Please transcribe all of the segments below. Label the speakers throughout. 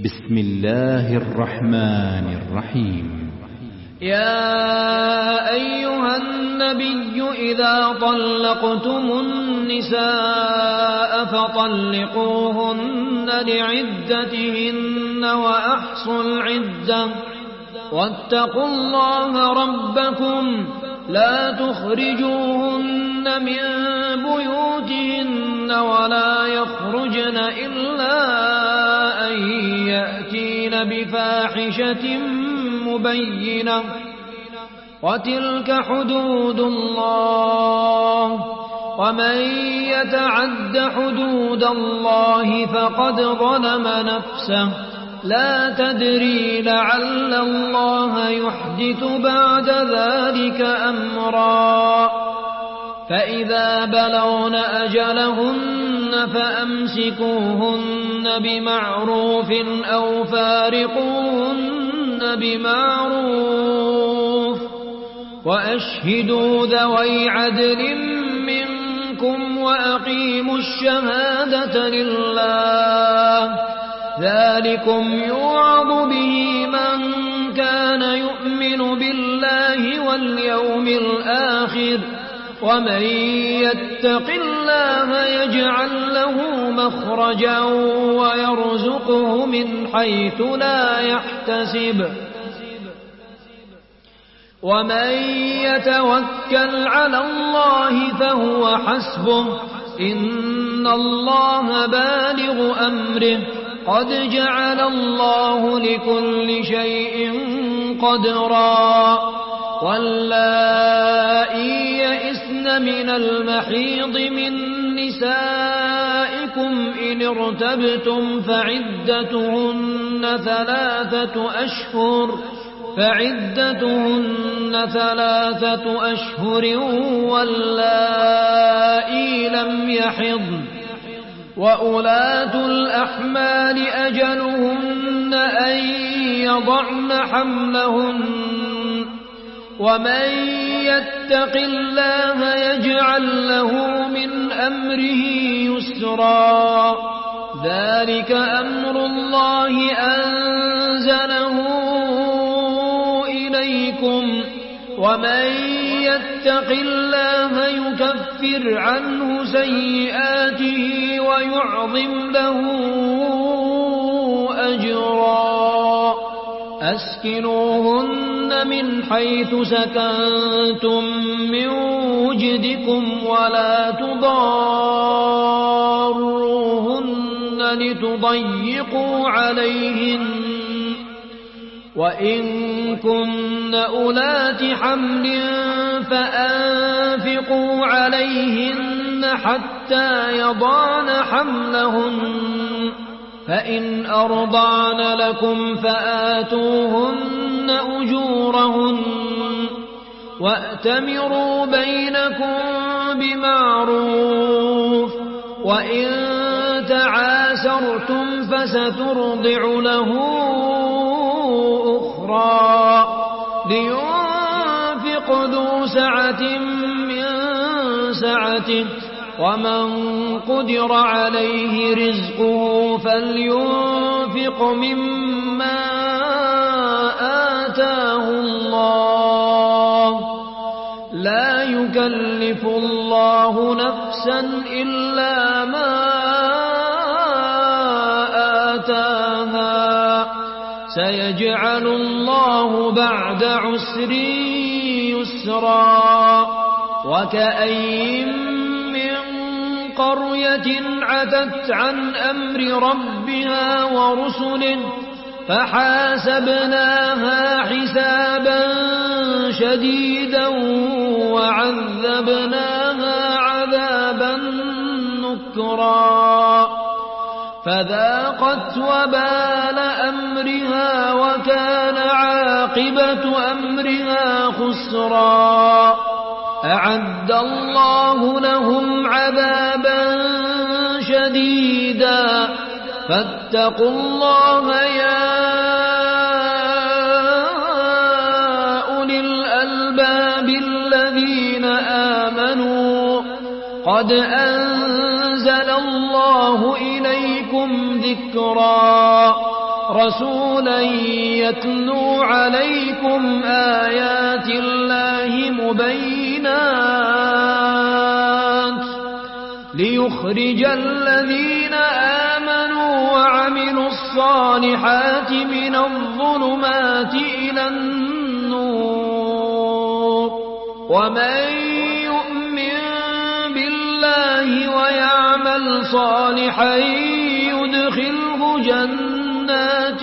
Speaker 1: بسم الله الرحمن الرحيم.
Speaker 2: يا أيها النبي إذا طلقتم النساء فطلقوهن لعدتهن وأحصوا العدة واتقوا الله ربكم لا تخرجوهن من بيوتهن ولا يخرجن إلا أن يأتين بفاحشة مبينة وتلك حدود الله ومن يتعد حدود الله فقد ظلم نفسه لا تدري لعل الله يحدث بعد ذلك أمرا فإذا بلغن أجلهن فأمسكوهن بمعروف أو فارقوهن بمعروف وأشهدوا ذوي عدل منكم وأقيموا الشهادة لله ذلكم يوعظ به من كان يؤمن بالله واليوم الآخر ومن يتق الله يجعل له مخرجا ويرزقه من حيث لا يحتسب ومن يتوكل على الله فهو حسبه إن الله بالغ أمره قد جعل الله لكل شيء قدرا واللائي يئسن من المحيض من نسائكم إن ارتبتم فعدتهن ثلاثة أشهر واللائي لم يحضن وأولاة الأحمال أجلهن أن يضعن حملهن ومن يتق الله يجعل له من أمره يسرا ذلك أمر الله أنزله إليكم ومن يتق الله يكفر عنه سيئاته ويعظم له أجرا أسكنوهن من حيث سكنتم من وجدكم ولا تضاروهن لتضيقوا عليهن وإن كن أولات حمل فأنفقوا عليهن حتى يضعن حملهن فإن أرضعن لكم فآتوهن أجورهن وأتمروا بينكم بمعروف وإن تعاسرتم فسترضع له أخرى لينفق ذو سعة من سعته ومن قدر عليه رزقه فلينفق مما آتاه الله لا يكلف الله نفسا إلا ما آتاها سيجعل الله بعد عسر يسرا وكأين قرية عتت عن أمر ربها ورسله فحاسبناها حسابا شديدا وعذبناها عذابا نكرا فذاقت وبال أمرها وكان عاقبة أمرها خسرا أعد الله لهم عذابا شديدا فاتقوا الله يا أولي الألباب الذين آمنوا قد أنزل الله إليكم ذكرا رسولا يتلو عليكم آيات الله مبينات ليخرج الذين آمنوا وعملوا الصالحات من الظلمات إلى النور ومن يؤمن بالله ويعمل صالحا يدخله جنات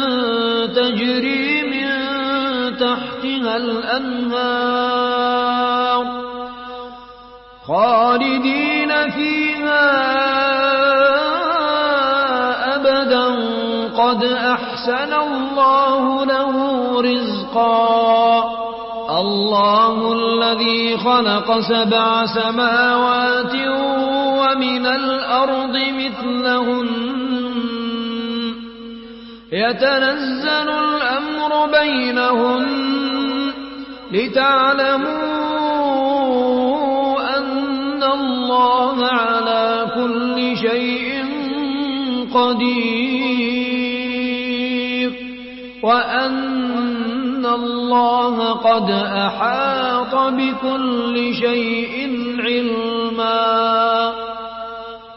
Speaker 2: تجري من تحتها الأنهار خالدين فيها أبدا قد أحسن الله له رزقا الله الذي خلق 7 سماوات ومن الأرض مثلهن يتنزل الأمر بينهن لتعلموا أن الله على كل شيء قدير وأن الله قد أحاط بكل شيء علما